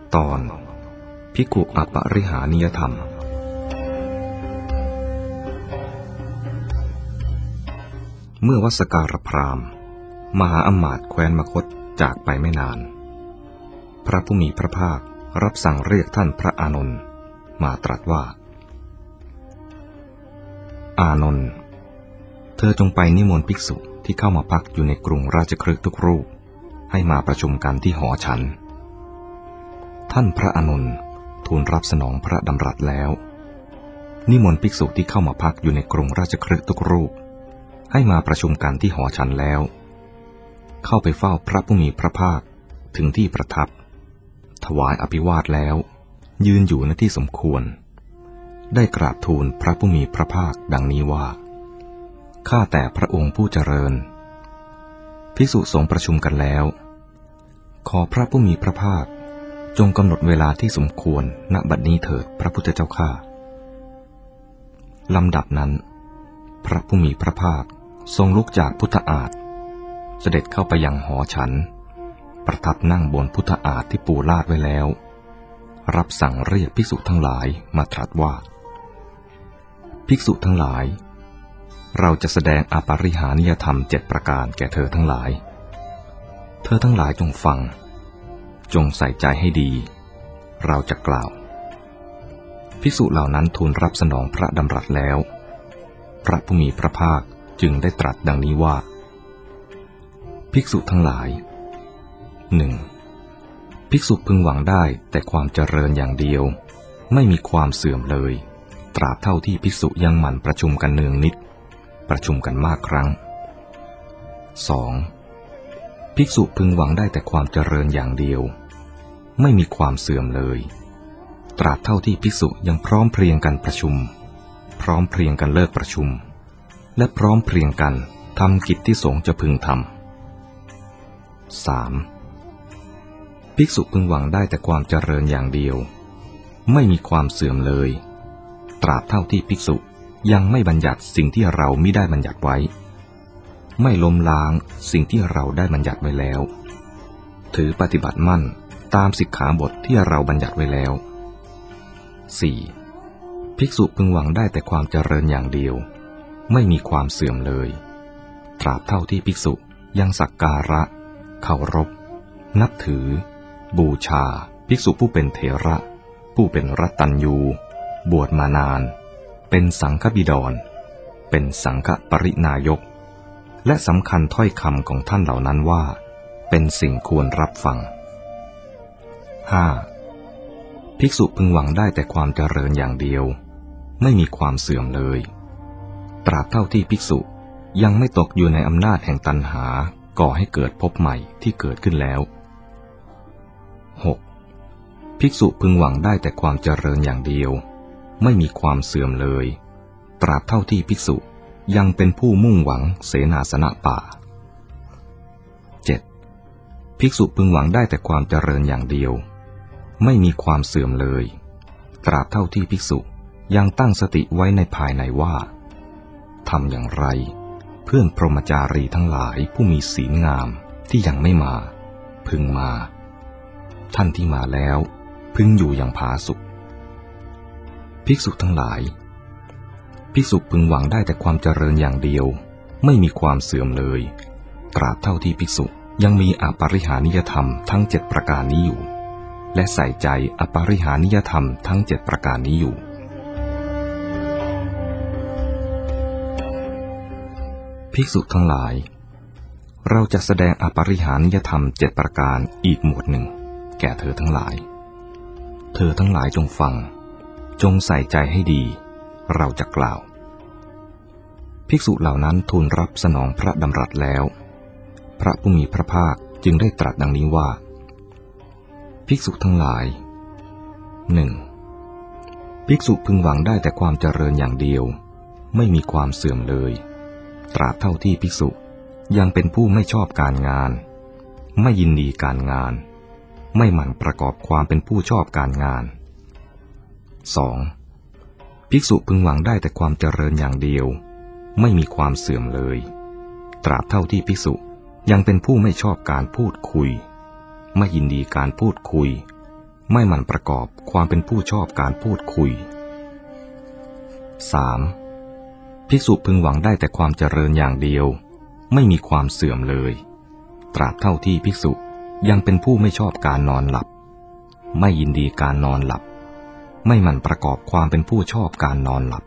ตอนภิกขุอปริหานิยธรรมเมื่อวัสการพราหมณ์มหาอมาตย์แคว้นมคธจากไปไม่นานพระผู้มีพระภาครับสั่งเรียกท่านพระอานนท์มาตรัสว่าอานนท์เธอจงไปนิมนต์ภิกษุที่เข้ามาพักอยู่ในกรุงราชคฤห์ทุกรูปให้มาประชุมกันที่หอฉันท่านพระอานนท์ทูลรับสนองพระดำรัสแล้วนิมนต์ภิกษุที่เข้ามาพักอยู่ในกรุงราชคฤห์ทุกรูปให้มาประชุมกันที่หอฉันแล้วเข้าไปเฝ้าพระผู้มีพระภาคถึงที่ประทับถวายอภิวาทแล้วยืนอยู่ณที่สมควรได้กราบทูลพระผู้มีพระภาคดังนี้ว่าข้าแต่พระองค์ผู้เจริญภิกษุสงฆ์ประชุมกันแล้วขอพระผู้มีพระภาคจงกำหนดเวลาที่สมควรณบัดนี้เถิดพระพุทธเจ้าข้าลำดับนั้นพระผู้มีพระภาคทรงลุกจากพุทธอาฏเสด็จเข้าไปยังหอฉันประทับนั่งบนพุทธอาฏที่ปูลาดไว้แล้วรับสั่งเรียกภิกษุทั้งหลายมาตรัสว่าภิกษุทั้งหลายเราจะแสดงอปริหานิยธรรม7ประการแก่เธอทั้งหลายเธอทั้งหลายจงฟังจงใส่ใจให้ดีเราจะกล่าวภิกษุเหล่านั้นทูลรับสนองพระดำรัสแล้วพระผู้มีพระภาคจึงได้ตรัสดังนี้ว่าภิกษุทั้งหลาย 1. ภิกษุพึงหวังได้แต่ความเจริญอย่างเดียวไม่มีความเสื่อมเลยตราบเท่าที่ภิกษุยังหมั่นประชุมกันเนืองนิดประชุมกันมากครั้ง 2. ภิกษุพึงหวังได้แต่ความเจริญอย่างเดียวไม่มีความเสื่อมเลยตราบเท่าที่ภิกษุยังพร้อมเพรียงกันประชุมพร้อมเพรียงกันเลิกประชุมและพร้อมเพรียงกันทำกิจที่สงฆ์จะพึงทำ 3. ภิกษุพึงหวังได้แต่ความเจริญอย่างเดียวไม่มีความเสื่อมเลยตราบเท่าที่ภิกษุยังไม่บัญญัติสิ่งที่เรามิได้บัญญัติไว้ไม่ล้มล้างสิ่งที่เราได้บัญญัติไว้แล้วถือปฏิบัติมั่นตามสิกขาบทที่เราบัญญัติไว้แล้ว 4. ภิกษุพึงหวังได้แต่ความเจริญอย่างเดียวไม่มีความเสื่อมเลยตราบเท่าที่ภิกษุยังสักการะเคารพนับถือบูชาภิกษุผู้เป็นเถระผู้เป็นรัตตัญญูบวชมานานเป็นสังฆบิดรเป็นสังฆปรินายกและสำคัญถ้อยคำของท่านเหล่านั้นว่าเป็นสิ่งควรรับฟัง 5. ภิกษุพึงหวังได้แต่ความเจริญอย่างเดียวไม่มีความเสื่อมเลยตราบเท่าที่ภิกษุยังไม่ตกอยู่ในอำนาจแห่งตัณหาก่อให้เกิดภพใหม่ที่เกิดขึ้นแล้ว 6. ภิกษุพึงหวังได้แต่ความเจริญอย่างเดียวไม่มีความเสื่อมเลยตราบเท่าที่ภิกษุยังเป็นผู้มุ่งหวังเสนาสนะป่า 7. ภิกษุพึงหวังได้แต่ความเจริญอย่างเดียวไม่มีความเสื่อมเลยตราบเท่าที่ภิกษุยังตั้งสติไว้ในภายในว่าทำอย่างไรเพื่อนพรหมจารีทั้งหลายผู้มีศีลงามที่ยังไม่มาพึงมาท่านที่มาแล้วพึงอยู่อย่างผาสุกภิกษุทั้งหลายภิกษุพึงหวังได้แต่ความเจริญอย่างเดียวไม่มีความเสื่อมเลยตราบเท่าที่ภิกษุยังมีอปริหานิยธรรมทั้ง7ประการนี้อยู่และใส่ใจอปริหานิยธรรมทั้ง7ประการนี้อยู่ภิกษุทั้งหลายเราจะแสดงอปริหานิยธรรม7ประการอีกหมวดหนึ่งแก่เธอทั้งหลายเธอทั้งหลายจงฟังจงใส่ใจให้ดีเราจะกล่าวภิกษุเหล่านั้นทูลรับสนองพระดำรัสแล้วพระผู้มีพระภาคจึงได้ตรัสดังนี้ว่าภิกษุทั้งหลาย 1. ภิกษุพึงหวังได้แต่ความเจริญอย่างเดียวไม่มีความเสื่อมเลยตราบเท่าที่ภิกษุยังเป็นผู้ไม่ชอบการงานไม่ยินดีการงานไม่หมั่นประกอบความเป็นผู้ชอบการงาน 2. ภิกษุพึงหวังได้แต่ความเจริญอย่างเดียวไม่มีความเสื่อมเลยตราบเท่าที่ภิกษุยังเป็นผู้ไม่ชอบการพูดคุย ไม่ยินดีการพูดคุยไม่หมั่นประกอบความเป็นผู้ชอบการพูดคุย 3. ภิกษุพึงหวังได้แต่ความเจริญอย่างเดียวไม่มีความเสื่อมเลยตราบเท่าที่ภิกษุยังเป็นผู้ไม่ชอบการนอนหลับไม่ยินดีการนอนหลับไม่หมั่นประกอบความเป็นผู้ชอบการนอนหลับ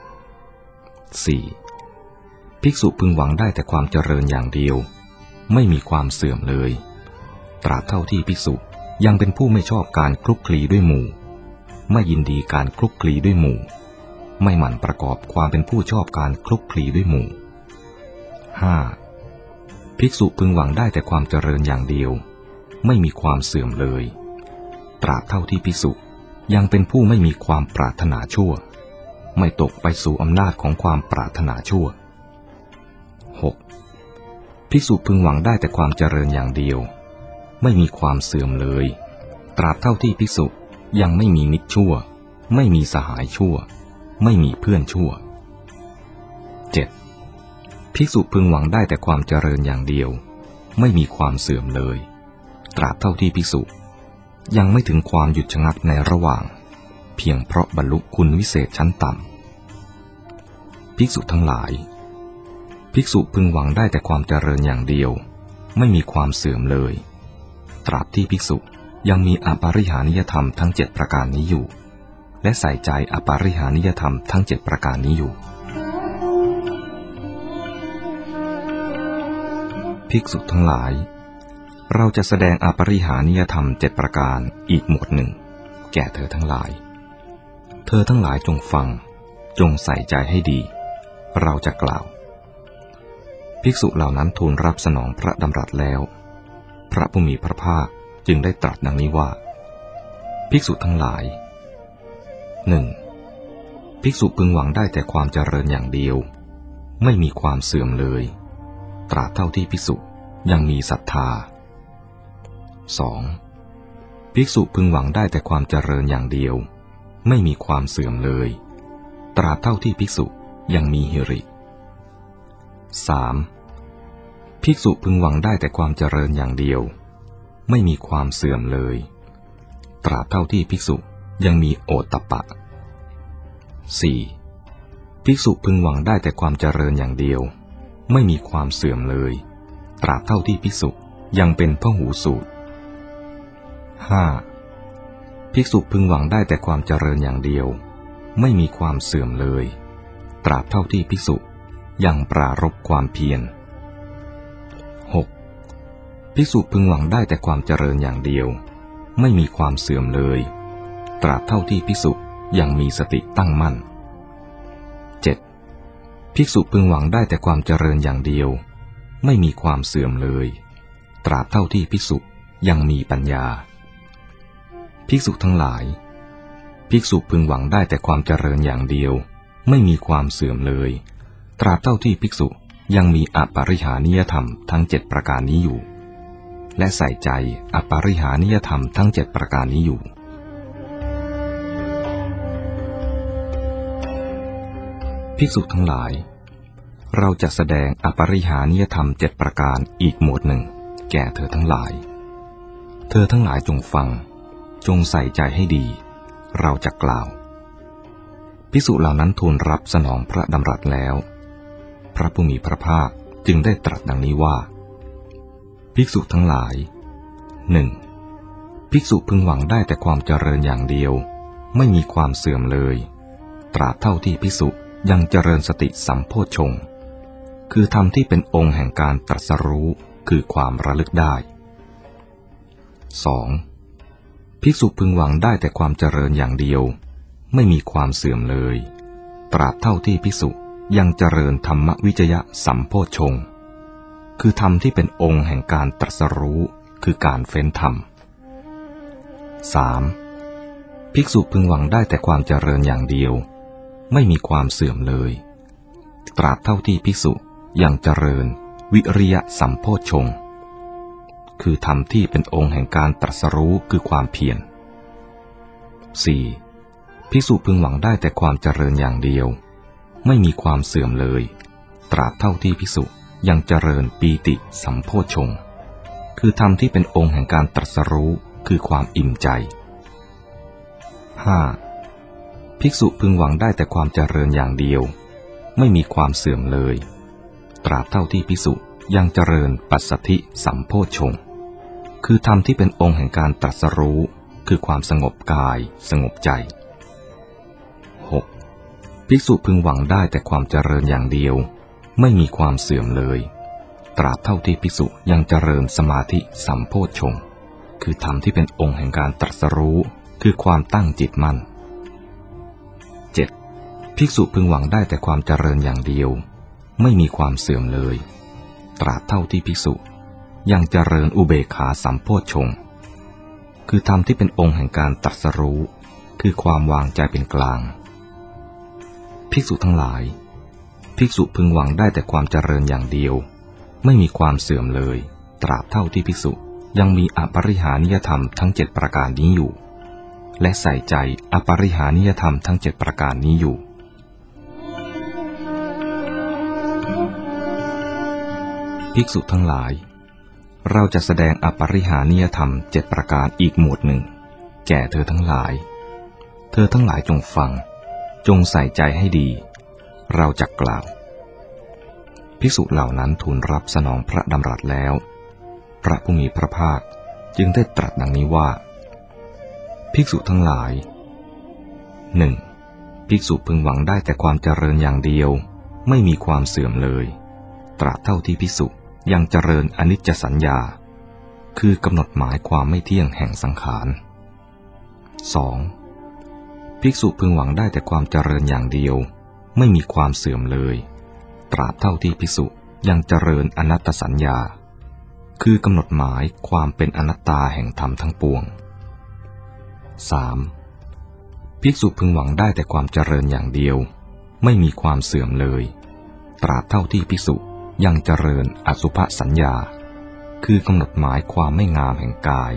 4. ภิกษุพึงหวังได้แต่ความเจริญอย่างเดียวไม่มีความเสื่อมเลยตราบเท่าที่ภิกษุยังเป็นผู้ไม่ชอบการคลุกคลีด้วยหมู่ไม่ยินดีการคลุกคลีด้วยหมู่ไม่หมั่นประกอบความเป็นผู้ชอบการคลุกคลีด้วยหมู่ 5. ภิกษุพึงหวังได้แต่ความเจริญอย่างเดียวไม่มีความเสื่อมเลยตราบเท่าที่ภิกษุยังเป็นผู้ไม่มีความปรารถนาชั่วไม่ตกไปสู่อำนาจของความปรารถนาชั่ว 6. ภิกษุพึงหวังได้แต่ความเจริญอย่างเดียวไม่มีความเสื่อมเลยตราบเท่าที่ภิกษุยังไม่มีมิตรชั่วไม่มีสหายชั่วไม่มีเพื่อนชั่ว 7. ภิกษุพึงหวังได้แต่ความเจริญอย่างเดียวไม่มีความเสื่อมเลยตราบเท่าที่ภิกษุยังไม่ถึงความหยุดชะงักในระหว่างเพียงเพราะบรรลุคุณวิเศษชั้นต่ำภิกษุทั้งหลายภิกษุพึงหวังได้แต่ความเจริญอย่างเดียวไม่มีความเสื่อมเลยตราบที่ภิกษุยังมีอปาริหานิยธรรมทั้ง7ประการนี้อยู่และใส่ใจอปาริหานิยธรรมทั้ง7ประการนี้อยู่ภิกษุทั้งหลายเราจะแสดงอปาริหานิยธรรม7ประการอีกหมวดหนึ่งแก่เธอทั้งหลายเธอทั้งหลายจงฟังจงใส่ใจให้ดีเราจะกล่าวภิกษุเหล่านั้นทูลรับสนองพระดำรัสแล้วพระผู้มีพระภาคจึงได้ตรัสดังนี้ว่าภิกษุทั้งหลาย 1. ภิกษุพึงหวังได้แต่ความเจริญอย่างเดียวไม่มีความเสื่อมเลยตราบเท่าที่ภิกษุยังมีศรัทธา 2. ภิกษุพึงหวังได้แต่ความเจริญอย่างเดียวไม่มีความเสื่อมเลยตราบเท่าที่ภิกษุยังมีหิริ 3. ภิกษุพึงหวังได้แต่ความเจริญอย่างเดียวไม่มีความเสื่อมเลยตราบเท่าที่ภิกษุยังมีโอตตัปปะ 4. ภิกษุพึงหวังได้แต่ความเจริญอย่างเดียวไม่มีความเสื่อมเลยตราบเท่าที่ภิกษุยังเป็นพหูสูตร 5. ภิกษุพึงหวังได้แต่ความเจริญอย่างเดียวไม่มีความเสื่อมเลยตราบเท่าที่ภิกษุยังปรารภความเพียร 6. ภิกษุพึงหวังได้แต่ความเจริญอย่างเดียวไม่มีความเสื่อมเลยตราบเท่าที่ภิกษุยังมีสติตั้งมั่น 7. ภิกษุพึงหวังได้แต่ความเจริญอย่างเดียวไม่มีความเสื่อมเลยตราบเท่าที่ภิกษุยังมีปัญญาภิกษุทั้งหลายภิกษุพึงหวังได้แต่ความเจริญอย่างเดียวไม่มีความเสื่อมเลยตราบเท่าที่ภิกษุยังมีอปาริหานิยธรรมทั้ง7ประการนี้อยู่และใส่ใจอปาริหานิยธรรมทั้ง7ประการนี้อยู่ภิกษุทั้งหลายเราจะแสดงอปาริหานิยธรรม7ประการอีกหมวดหนึ่งแก่เธอทั้งหลายเธอทั้งหลายจงฟังจงใส่ใจให้ดีเราจะกล่าวภิกษุเหล่านั้นทูลรับสนองพระดำรัสแล้วพระผู้มีพระภาคจึงได้ตรัสดังนี้ว่าภิกษุทั้งหลาย 1. ภิกษุพึงหวังได้แต่ความเจริญอย่างเดียวไม่มีความเสื่อมเลยตราบเท่าที่ภิกษุยังเจริญสติสัมโพชฌงค์คือธรรมที่เป็นองค์แห่งการตรัสรู้คือความระลึกได้ 2. ภิกษุพึงหวังได้แต่ความเจริญอย่างเดียวไม่มีความเสื่อมเลยตราบเท่าที่ภิกษุยังเจริญธรรมวิจยะสัมโพชฌงค์คือธรรมที่เป็นองค์แห่งการตรัสรู้คือการเฟ้นธรรม 3. ภิกษุพึงหวังได้แต่ความเจริญอย่างเดียวไม่มีความเสื่อมเลยตราบเท่าที่ภิกษุยังเจริญวิริยะสัมโพชฌงค์คือธรรมที่เป็นองค์แห่งการตรัสรู้คือความเพียร 4. ภิกษุพึงหวังได้แต่ความเจริญอย่างเดียวไม่มีความเสื่อมเลยตราบเท่าที่ภิกษุยังเจริญปีติสัมโพชฌงค์คือธรรมที่เป็นองค์แห่งการตรัสรู้คือความอิ่มใจ 5. ภิกษุพึงหวังได้แต่ความเจริญอย่างเดียวไม่มีความเสื่อมเลยตราบเท่าที่ภิกษุยังเจริญปัสสัทธิสัมโพชฌงค์คือธรรมที่เป็นองค์แห่งการตรัสรู้คือความสงบกายสงบใจ 6. ภิกษุพึงหวังได้แต่ความเจริญอย่างเดียวไม่มีความเสื่อมเลยตราบเท่าที่ภิกษุยังเจริญสมาธิสัมโพชฌงค์คือธรรมที่เป็นองค์แห่งการตรัสรู้คือความตั้งจิตมั่น 7. ภิกษุพึงหวังได้แต่ความเจริญอย่างเดียวไม่มีความเสื่อมเลยตราบเท่าที่ภิกษุยังเจริญอุเบกขาสัมโพชฌงค์คือธรรมที่เป็นองค์แห่งการตรัสรู้คือความวางใจเป็นกลางภิกษุทั้งหลายภิกษุพึงหวังได้แต่ความเจริญอย่างเดียวไม่มีความเสื่อมเลยตราบเท่าที่ภิกษุยังมีอปริหานิยธรรมทั้ง7ประการนี้อยู่และใส่ใจอปริหานิยธรรมทั้ง7ประการนี้อยู่ภิกษุทั้งหลายเราจะแสดงอปริหานิยธรรม7ประการอีกหมวดหนึ่งแก่เธอทั้งหลายเธอทั้งหลายจงฟังจงใส่ใจให้ดีเราจะกล่าวภิกษุเหล่านั้นทูลรับสนองพระดำรัสแล้วพระผู้มีพระภาคจึงได้ตรัสดังนี้ว่าภิกษุทั้งหลาย 1. ภิกษุพึงหวังได้แต่ความเจริญอย่างเดียวไม่มีความเสื่อมเลยตราบเท่าที่ภิกษุยังเจริญอนิจจสัญญาคือกำหนดหมายความไม่เที่ยงแห่งสังขาร 2. ภิกษุพึงหวังได้แต่ความเจริญอย่างเดียวไม่มีความเสื่อมเลยตราบเท่าที่ภิกษุยังเจริญอนัตตสัญญาคือกำหนดหมายความเป็นอนัตตาแห่งธรรมทั้งปวง 3. ภิกษุพึงหวังได้แต่ความเจริญอย่างเดียวไม่มีความเสื่อมเลยตราบเท่าที่ภิกษุยังเจริญอสุภสัญญาคือกำหนดหมายความไม่งามแห่งกาย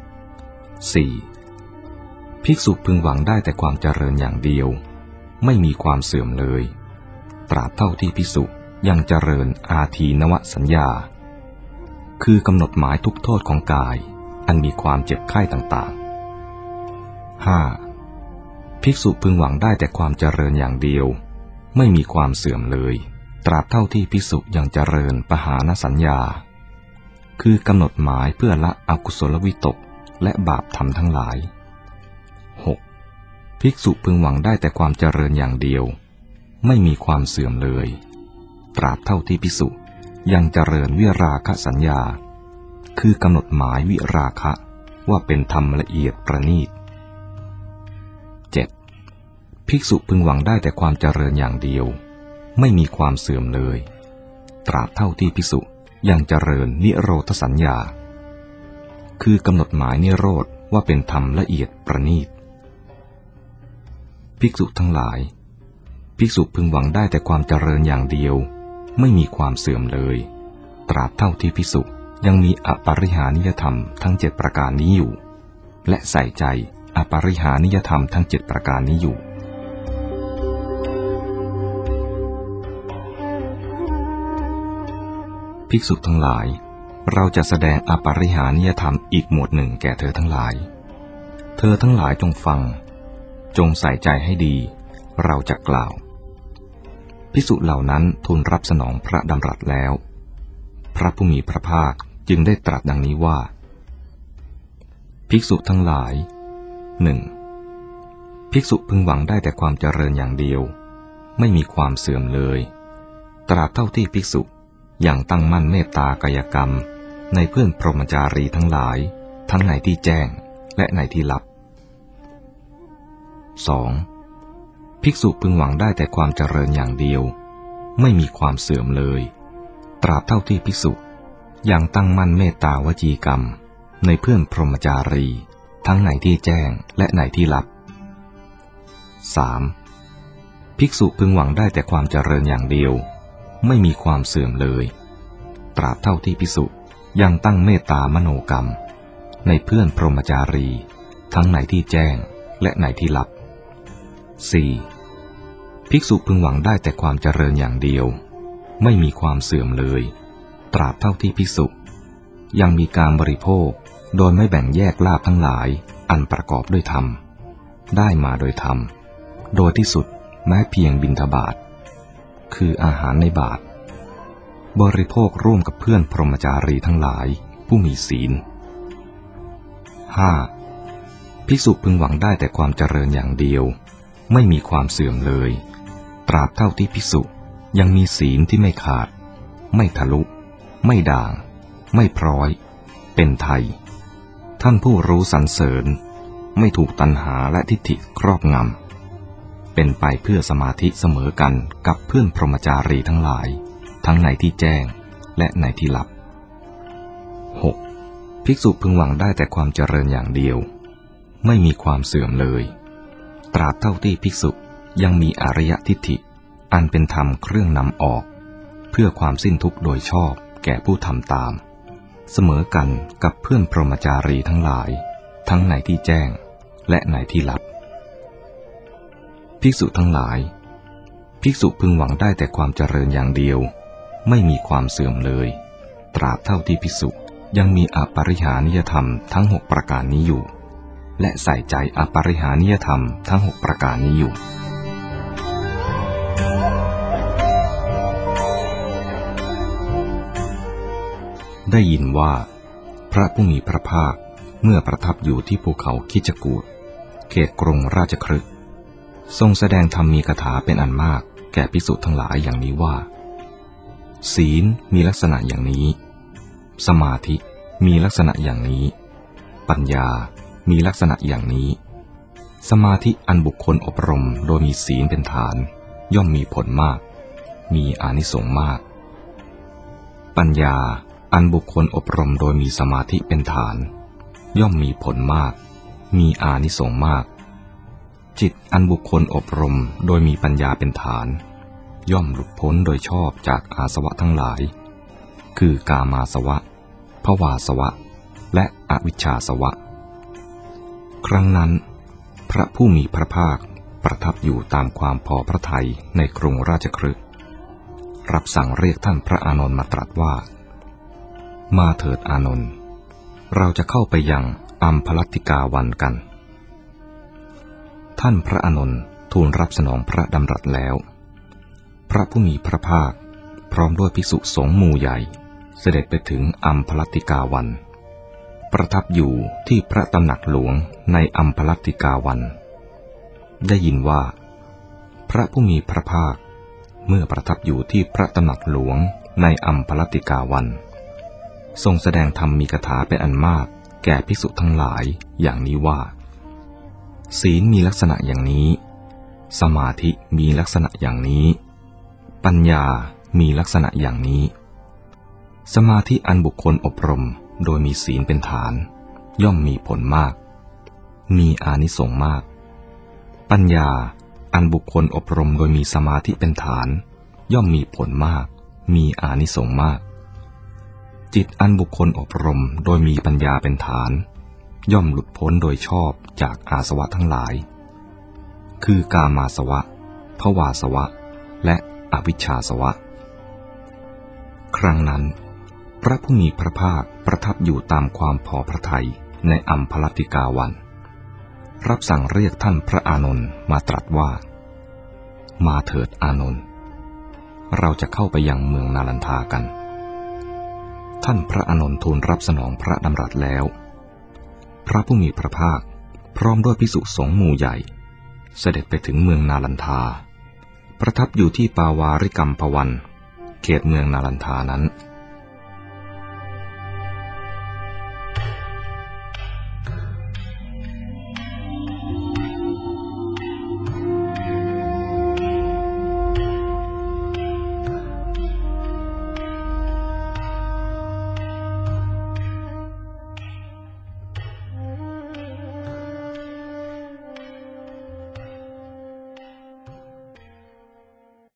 4. ภิกษุพึงหวังได้แต่ความเจริญอย่างเดียวไม่มีความเสื่อมเลยตราบเท่าที่ภิกษุยังเจริญอาทีนวสัญญาคือกำหนดหมายทุกโทษของกายอันมีความเจ็บไข้ต่างๆ 5. ภิกษุพึงหวังได้แต่ความเจริญอย่างเดียวไม่มีความเสื่อมเลยตราบเท่าที่ภิกษุยังเจริญปหานสัญญาคือกำหนดหมายเพื่อละอกุศลวิตกและบาปธรรมทั้งหลาย 6. ภิกษุพึงหวังได้แต่ความเจริญอย่างเดียวไม่มีความเสื่อมเลยตราบเท่าที่ภิกษุยังเจริญวิราคะสัญญาคือกำหนดหมายวิราคะว่าเป็นธรรมละเอียดประณีต 7. ภิกษุพึงหวังได้แต่ความเจริญอย่างเดียวไม่มีความเสื่อมเลยตราบเท่าที่ภิกษุยังเจริญนิโรธสัญญาคือกำหนดหมายนิโรธว่าเป็นธรรมละเอียดประณีตภิกษุทั้งหลายภิกษุพึงหวังได้แต่ความเจริญอย่างเดียวไม่มีความเสื่อมเลยตราบเท่าที่ภิกษุยังมีอปริหานิยธรรมทั้ง7ประการนี้อยู่และใส่ใจอปริหานิยธรรมทั้ง7ประการนี้อยู่ภิกษุทั้งหลายเราจะแสดงอปริหานิยธรรมอีกหมวดหนึ่งแก่เธอทั้งหลายเธอทั้งหลายจงฟังจงใส่ใจให้ดีเราจะกล่าวภิกษุเหล่านั้นทูลรับสนองพระดำรัสแล้วพระผู้มีพระภาคจึงได้ตรัสดังนี้ว่าภิกษุทั้งหลาย 1. ภิกษุพึงหวังได้แต่ความเจริญอย่างเดียวไม่มีความเสื่อมเลยตราบเท่าที่ภิกษุยังตั้งมั่นเมตตากายกรรมในเพื่อนพรหมจารีทั้งหลายทั้งในที่แจ้งและในที่ลับ 2. ภิกษุพึงหวังได้แต่ความเจริญอย่างเดียวไม่มีความเสื่อมเลยตราบเท่าที่ภิกษุยังตั้งมั่นเมตตาวจีกรรมในเพื่อนพรหมจารีทั้งในที่แจ้งและในที่ลับ 3. ภิกษุพึงหวังได้แต่ความเจริญอย่างเดียวไม่มีความเสื่อมเลยตราบเท่าที่ภิกษุยังตั้งเมตตามโนกรรมในเพื่อนพรหมจารีทั้งในที่แจ้งและในที่ลับ 4. ภิกษุพึงหวังได้แต่ความเจริญอย่างเดียวไม่มีความเสื่อมเลยตราบเท่าที่ภิกษุยังมีการบริโภคโดยไม่แบ่งแยกลาภทั้งหลายอันประกอบด้วยธรรมได้มาโดยธรรมโดยที่สุดแม้เพียงบิณฑบาตคืออาหารในบาตรบริโภคร่วมกับเพื่อนพรหมจารีทั้งหลายผู้มีศีล 5. ภิกษุพึงหวังได้แต่ความเจริญอย่างเดียวไม่มีความเสื่อมเลยตราบเท่าที่ภิกษุยังมีศีลที่ไม่ขาดไม่ทะลุไม่ด่างไม่พร้อยเป็นไทยท่านผู้รู้สรรเสริญไม่ถูกตัณหาและทิฏฐิครอบงำเป็นไปเพื่อสมาธิเสมอกันกับเพื่อนพรหมจารีทั้งหลายทั้งในที่แจ้งและในที่ลับ 6. ภิกษุพึงหวังได้แต่ความเจริญอย่างเดียวไม่มีความเสื่อมเลยตราบเท่าที่ภิกษุยังมีอริยทิฏฐิอันเป็นธรรมเครื่องนำออกเพื่อความสิ้นทุกข์โดยชอบแก่ผู้ทำตามเสมอกันกับเพื่อนพรหมจารีทั้งหลายทั้งในที่แจ้งและในที่ลับภิกษุทั้งหลายภิกษุพึงหวังได้แต่ความเจริญอย่างเดียวไม่มีความเสื่อมเลยตราบเท่าที่ภิกษุยังมีอปริหานิยธรรมทั้ง6ประการนี้อยู่และใส่ใจอปริหานิยธรรมทั้ง6ประการนี้อยู่ได้ยินว่าพระผู้มีพระภาคเมื่อประทับอยู่ที่ภูเขาคิชกูฏเขตกรุงราชคฤห์ทรงแสดงธรรมมีคาถาเป็นอันมากแก่ภิกษุทั้งหลายอย่างนี้ว่าศีลมีลักษณะอย่างนี้สมาธิมีลักษณะอย่างนี้ปัญญามีลักษณะอย่างนี้สมาธิอันบุคคลอบรมโดยมีศีลเป็นฐานย่อมมีผลมากมีอานิสงส์มากปัญญาอันบุคคลอบรมโดยมีสมาธิเป็นฐานย่อมมีผลมากมีอานิสงส์มากจิตอันบุคคลอบรมโดยมีปัญญาเป็นฐานย่อมหลุดพ้นโดยชอบจากอาสวะทั้งหลายคือกามาสวะภวาสวะและอวิชชาสวะครั้งนั้นพระผู้มีพระภาคประทับอยู่ตามความพอพระทัยในกรุงราชคฤห์รับสั่งเรียกท่านพระอานนท์มาตรัสว่ามาเถิดอานนท์เราจะเข้าไปยังอัมพลัตติกาวันกันท่านพระอานนท์ทูลรับสนองพระดำรัสแล้วพระผู้มีพระภาคพร้อมด้วยภิกษุสงฆ์หมู่ใหญ่เสด็จไปถึงอัมพลัตติกาวันประทับอยู่ที่พระตำหนักหลวงในอัมพลัตติกาวันได้ยินว่าพระผู้มีพระภาคเมื่อประทับอยู่ที่พระตำหนักหลวงในอัมพลัตติกาวันทรงแสดงธรรมมีคาถาเป็นอันมากแก่ภิกษุทั้งหลายอย่างนี้ว่าศีลมีลักษณะอย่างนี้สมาธิมีลักษณะอย่างนี้ปัญญามีลักษณะอย่างนี้สมาธิอันบุคคลอบรมโดยมีศีลเป็นฐานย่อมมีผลมากมีอานิสงส์มากปัญญาอันบุคคลอบรมโดยมีสมาธิเป็นฐานย่อมมีผลมากมีอานิสงส์มากจิตอันบุคคลอบรมโดยมีปัญญาเป็นฐานย่อมหลุดพ้นโดยชอบจากอาสวะทั้งหลายคือกามาสวะภวาสวะและอวิชชาสวะครั้งนั้นพระผู้มีพระภาคประทับอยู่ตามความพอพระทัยในอัมพลัตติกาวันรับสั่งเรียกท่านพระอานนท์มาตรัสว่ามาเถิดอานนท์เราจะเข้าไปยังเมืองนาลันทากันท่านพระอานนท์ทูลรับสนองพระดำรัสแล้วพระผู้มีพระภาคพร้อมด้วยภิกษุสงฆ์หมู่ใหญ่เสด็จไปถึงเมืองนาลันทาประทับอยู่ที่ปาวาริกัมพวันเขตเมืองนาลันทานั้น